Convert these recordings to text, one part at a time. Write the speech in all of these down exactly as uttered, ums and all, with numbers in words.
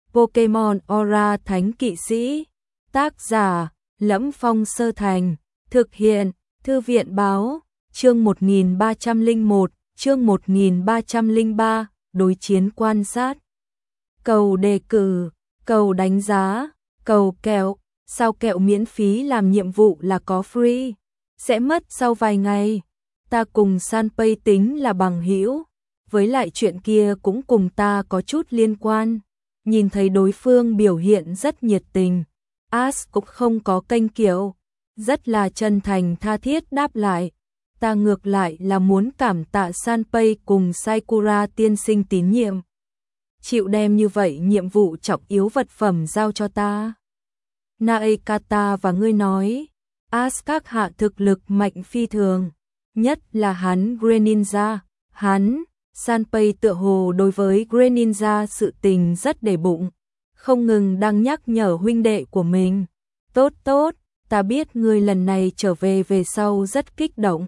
Pokemon Aura Thánh Kỵ Sĩ. Tác giả: Lẫm Phong Sơ Thành. Thực hiện: Thư viện báo. Chương một nghìn ba trăm lẻ một, chương một nghìn ba trăm lẻ ba, đối chiến quan sát. Cầu đề cử, cầu đánh giá, cầu kẹo, sao kẹo miễn phí làm nhiệm vụ là có free, sẽ mất sau vài ngày. Ta cùng Sanpei tính là bằng hữu, với lại chuyện kia cũng cùng ta có chút liên quan. Nhìn thấy đối phương biểu hiện rất nhiệt tình, Ash cũng không có kênh kiệu, rất là chân thành tha thiết đáp lại. Ta ngược lại là muốn cảm tạ Sanpei cùng Sakura tiên sinh tín nhiệm, chịu đem như vậy nhiệm vụ trọng yếu vật phẩm giao cho ta. Naekata và ngươi nói, Ash các hạ thực lực mạnh phi thường, nhất là hắn Greninja, hắn, Sanpei tựa hồ đối với Greninja sự tình rất để bụng, không ngừng đang nhắc nhở huynh đệ của mình. Tốt tốt, ta biết ngươi lần này trở về về sau rất kích động.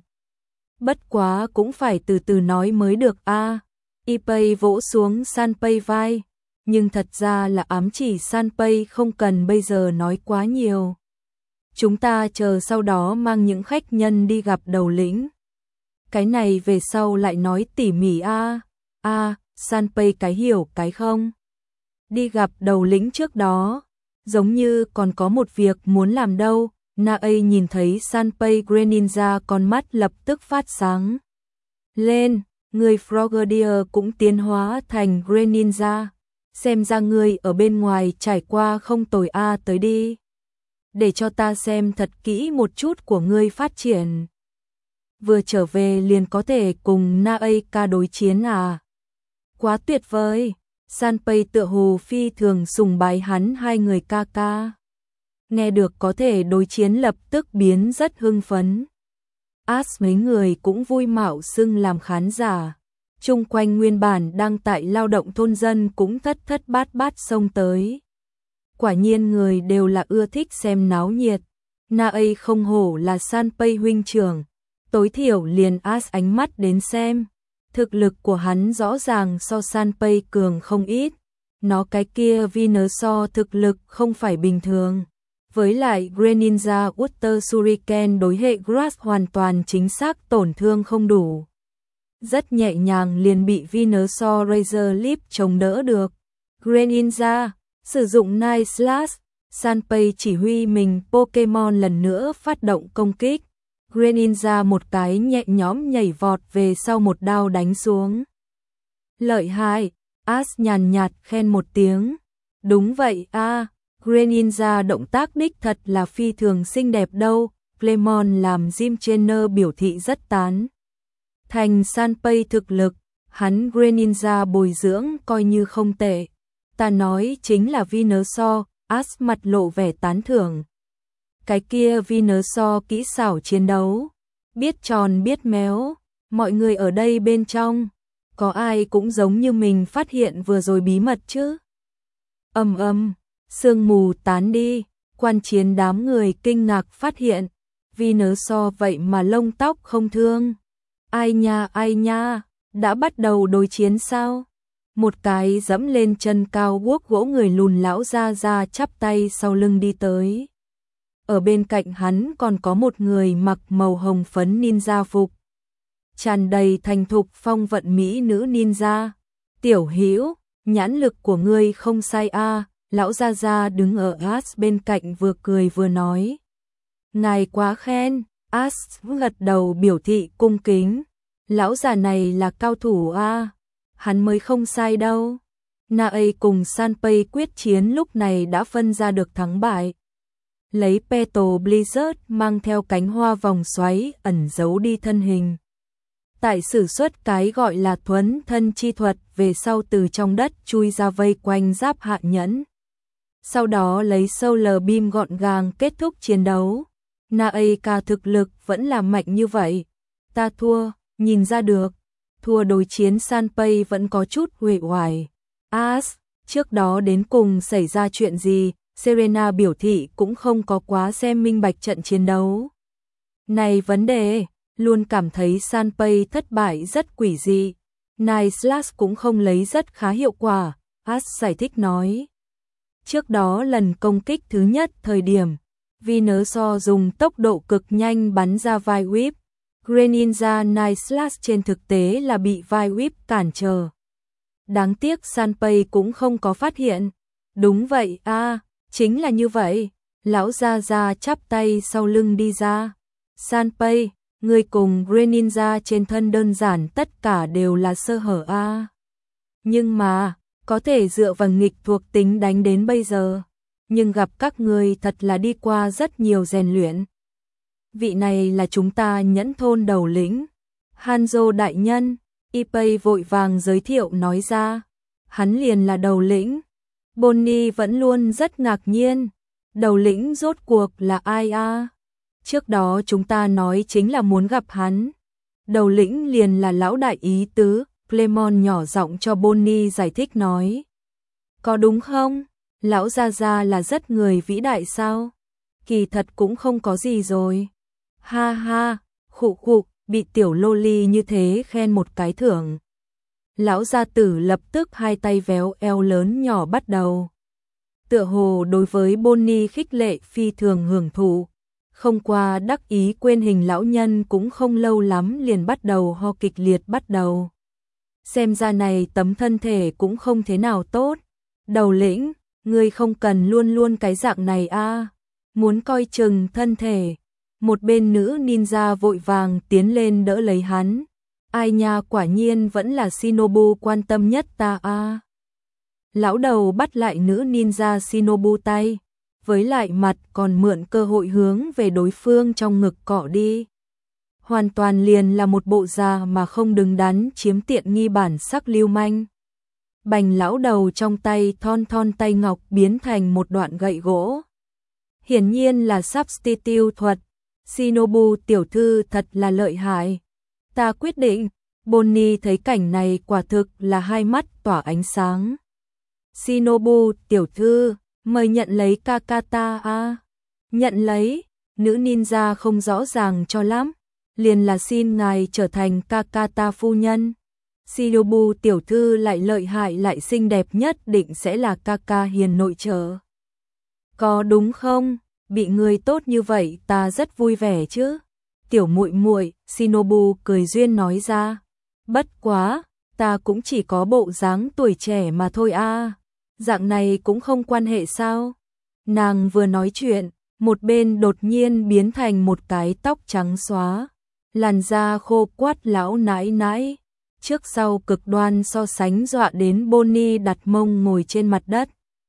Bất quá cũng phải từ từ nói mới được a. À. Ipei vỗ xuống Sanpei vai, nhưng thật ra là ám chỉ Sanpei không cần bây giờ nói quá nhiều. Chúng ta chờ sau đó mang những khách nhân đi gặp đầu lĩnh. Cái này về sau lại nói tỉ mỉ a. À. A, à, Sanpei cái hiểu cái không. Đi gặp đầu lĩnh trước đó, giống như còn có một việc muốn làm đâu. Nae nhìn thấy Sanpei Greninja con mắt lập tức phát sáng lên, người Frogadier cũng tiến hóa thành Greninja, xem ra người ở bên ngoài trải qua không tồi a. À, tới đi, để cho ta xem thật kỹ một chút của ngươi phát triển. Vừa trở về liền có thể cùng Naeka đối chiến à? Quá tuyệt vời. Sanpei tựa hồ phi thường sùng bái hắn hai người ca ca. Nghe được có thể đối chiến lập tức biến rất hưng phấn. Ash mấy người cũng vui mạo xưng làm khán giả. Chung quanh nguyên bản đang tại lao động thôn dân cũng thất thất bát bát xông tới. Quả nhiên người đều là ưa thích xem náo nhiệt. Nae không hổ là Sanpei huynh trưởng, tối thiểu liền Ash ánh mắt đến xem. Thực lực của hắn rõ ràng so Sanpei cường không ít. Nó cái kia Venusaur thực lực không phải bình thường. Với lại Greninja Water Shuriken đối hệ Grass hoàn toàn chính xác tổn thương không đủ. Rất nhẹ nhàng liền bị Venusaur Razor Leaf chống đỡ được. Greninja sử dụng Night Slash, Sanpei chỉ huy mình Pokemon lần nữa phát động công kích. Greninja một cái nhẹ nhõm nhảy vọt về sau một đao đánh xuống. Lợi hại, Ash nhàn nhạt khen một tiếng. Đúng vậy a, à, Greninja động tác đích thật là phi thường xinh đẹp đâu. Clemon làm gym trainer biểu thị rất tán thành Sanpei thực lực, hắn Greninja bồi dưỡng coi như không tệ. Ta nói chính là Venusaur, Ash mặt lộ vẻ tán thưởng. Cái kia Venusaur kỹ xảo chiến đấu, biết tròn biết méo, mọi người ở đây bên trong, có ai cũng giống như mình phát hiện vừa rồi bí mật chứ? Ầm ầm, sương mù tán đi, quan chiến đám người kinh ngạc phát hiện, Venusaur vậy mà lông tóc không thương. Ai nha ai nha, đã bắt đầu đối chiến sao? Một cái dẫm lên chân cao guốc gỗ người lùn lão ra ra chắp tay sau lưng đi tới. Ở bên cạnh hắn còn có một người mặc màu hồng phấn ninja phục, tràn đầy thành thục phong vận mỹ nữ ninja. Tiểu Hữu, nhãn lực của ngươi không sai a. À, lão gia gia đứng ở Ash bên cạnh vừa cười vừa nói. Ngài quá khen. Ash gật đầu biểu thị cung kính. Lão già này là cao thủ a. À, hắn mới không sai đâu. Nae cùng Sanpei quyết chiến lúc này đã phân ra được thắng bại. Lấy Petal Blizzard mang theo cánh hoa vòng xoáy ẩn giấu đi thân hình. Tại sử xuất cái gọi là thuấn thân chi thuật về sau từ trong đất chui ra vây quanh giáp hạ nhẫn. Sau đó lấy Solar Beam gọn gàng kết thúc chiến đấu. Naeka thực lực vẫn là mạnh như vậy. Ta thua, nhìn ra được. Thua đối chiến Sanpei vẫn có chút uể oải. Ash, trước đó đến cùng xảy ra chuyện gì? Serena biểu thị cũng không có quá xem minh bạch trận chiến đấu. Này vấn đề, luôn cảm thấy Sanpei thất bại rất quỷ dị. Night Slash cũng không lấy rất khá hiệu quả, Ash giải thích nói. Trước đó lần công kích thứ nhất thời điểm, Venusaur dùng tốc độ cực nhanh bắn ra vai Whip. Greninja Night Slash trên thực tế là bị vai Whip cản trở. Đáng tiếc Sanpei cũng không có phát hiện. Đúng vậy a, à, chính là như vậy. Lão Gia Gia chắp tay sau lưng đi ra. Sanpei, người cùng Greninja trên thân đơn giản tất cả đều là sơ hở a. À. Nhưng mà, có thể dựa vào nghịch thuộc tính đánh đến bây giờ. Nhưng gặp các người thật là đi qua rất nhiều rèn luyện. Vị này là chúng ta Nhẫn thôn đầu lĩnh. Hanzo đại nhân, Ippei vội vàng giới thiệu nói ra. Hắn liền là đầu lĩnh. Bonnie vẫn luôn rất ngạc nhiên. Đầu lĩnh rốt cuộc là ai a? À? Trước đó chúng ta nói chính là muốn gặp hắn. Đầu lĩnh liền là lão đại ý tứ. Clemon nhỏ giọng cho Bonnie giải thích nói. Có đúng không? Lão Gia Gia là rất người vĩ đại sao? Kỳ thật cũng không có gì rồi. Ha ha, khụ khụ, bị tiểu loli như thế khen một cái thưởng. Lão gia tử lập tức hai tay véo eo lớn nhỏ bắt đầu. Tựa hồ đối với Bonnie khích lệ phi thường hưởng thụ. Không qua đắc ý quên hình lão nhân cũng không lâu lắm liền bắt đầu ho kịch liệt bắt đầu. Xem ra này tấm thân thể cũng không thế nào tốt. Đầu lĩnh, ngươi không cần luôn luôn cái dạng này a, à. Muốn coi chừng thân thể. Một bên nữ ninja vội vàng tiến lên đỡ lấy hắn. Ai nha, quả nhiên vẫn là Shinobu quan tâm nhất ta a. À. Lão đầu bắt lại nữ ninja Shinobu tay, với lại mặt còn mượn cơ hội hướng về đối phương trong ngực cọ đi. Hoàn toàn liền là một bộ da mà không đứng đắn chiếm tiện nghi bản sắc lưu manh. Bành lão đầu trong tay thon thon tay ngọc biến thành một đoạn gậy gỗ. Hiển nhiên là substitute thuật. Shinobu tiểu thư thật là lợi hại. Ta quyết định. Bonnie thấy cảnh này quả thực là hai mắt tỏa ánh sáng. Shinobu tiểu thư, mời nhận lấy Kakata a. Nhận lấy, nữ ninja không rõ ràng cho lắm. Liền là xin ngài trở thành Kakata phu nhân. Shinobu tiểu thư lại lợi hại lại xinh đẹp, nhất định sẽ là Kaka hiền nội trợ. Có đúng không? Bị người tốt như vậy ta rất vui vẻ chứ. Tiểu muội muội, Shinobu cười duyên nói ra. Bất quá, ta cũng chỉ có bộ dáng tuổi trẻ mà thôi a. À. Dạng này cũng không quan hệ sao? Nàng vừa nói chuyện, một bên đột nhiên biến thành một cái tóc trắng xóa, làn da khô quắt lão nãi nãi, trước sau cực đoan so sánh dọa đến Bonnie đặt mông ngồi trên mặt đất.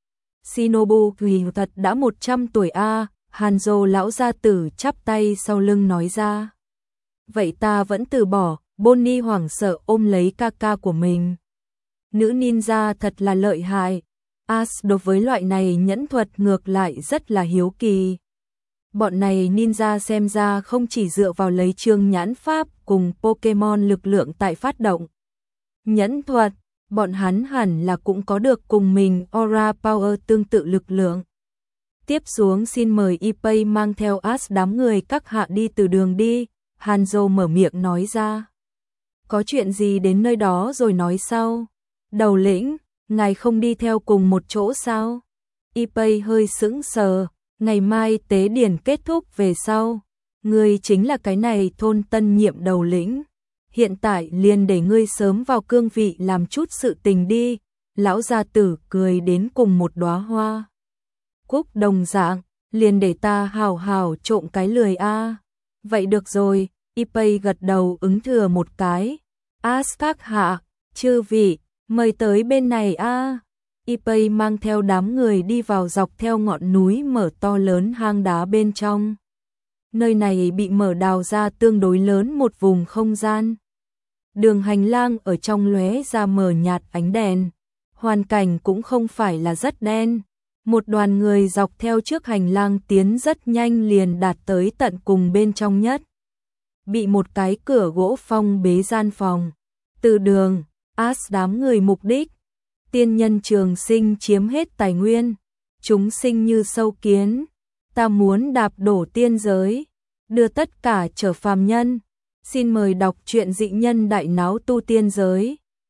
Shinobu vì thật đã một trăm tuổi a. À. Hanzo lão gia tử chắp tay sau lưng nói ra. Vậy ta vẫn từ bỏ. Bonnie hoảng sợ ôm lấy Kaka của mình. Nữ ninja thật là lợi hại. As đối với loại này nhẫn thuật ngược lại rất là hiếu kỳ. Bọn này ninja xem ra không chỉ dựa vào lấy chương nhãn pháp cùng Pokemon lực lượng tại phát động nhẫn thuật, bọn hắn hẳn là cũng có được cùng mình Aura Power tương tự lực lượng. Tiếp xuống xin mời Ippei mang theo As đám người các hạ đi từ đường đi. Hanzo mở miệng nói ra. Có chuyện gì đến nơi đó rồi nói sau. Đầu lĩnh, ngài không đi theo cùng một chỗ sao? Ippei hơi sững sờ. Ngày mai tế điển kết thúc về sau, ngươi chính là cái này thôn tân nhiệm đầu lĩnh. Hiện tại liền để ngươi sớm vào cương vị làm chút sự tình đi. Lão gia tử cười đến cùng một đóa hoa cúc đồng dạng, liền để ta hào hào trộm cái lười a. À. Vậy được rồi, Ippei gật đầu ứng thừa một cái. As các hạ, chư vị, mời tới bên này a. À. Ippei mang theo đám người đi vào dọc theo ngọn núi mở to lớn hang đá bên trong. Nơi này bị mở đào ra tương đối lớn một vùng không gian. Đường hành lang ở trong lóe ra mờ nhạt ánh đèn. Hoàn cảnh cũng không phải là rất đen. Một đoàn người dọc theo trước hành lang tiến rất nhanh liền đạt tới tận cùng bên trong nhất. Bị một cái cửa gỗ phong bế gian phòng. Từ đường, As đám người mục đích. Tiên nhân trường sinh chiếm hết tài nguyên. Chúng sinh như sâu kiến. Ta muốn đạp đổ tiên giới. Đưa tất cả trở phàm nhân. Xin mời đọc truyện dị nhân đại náo tu tiên giới.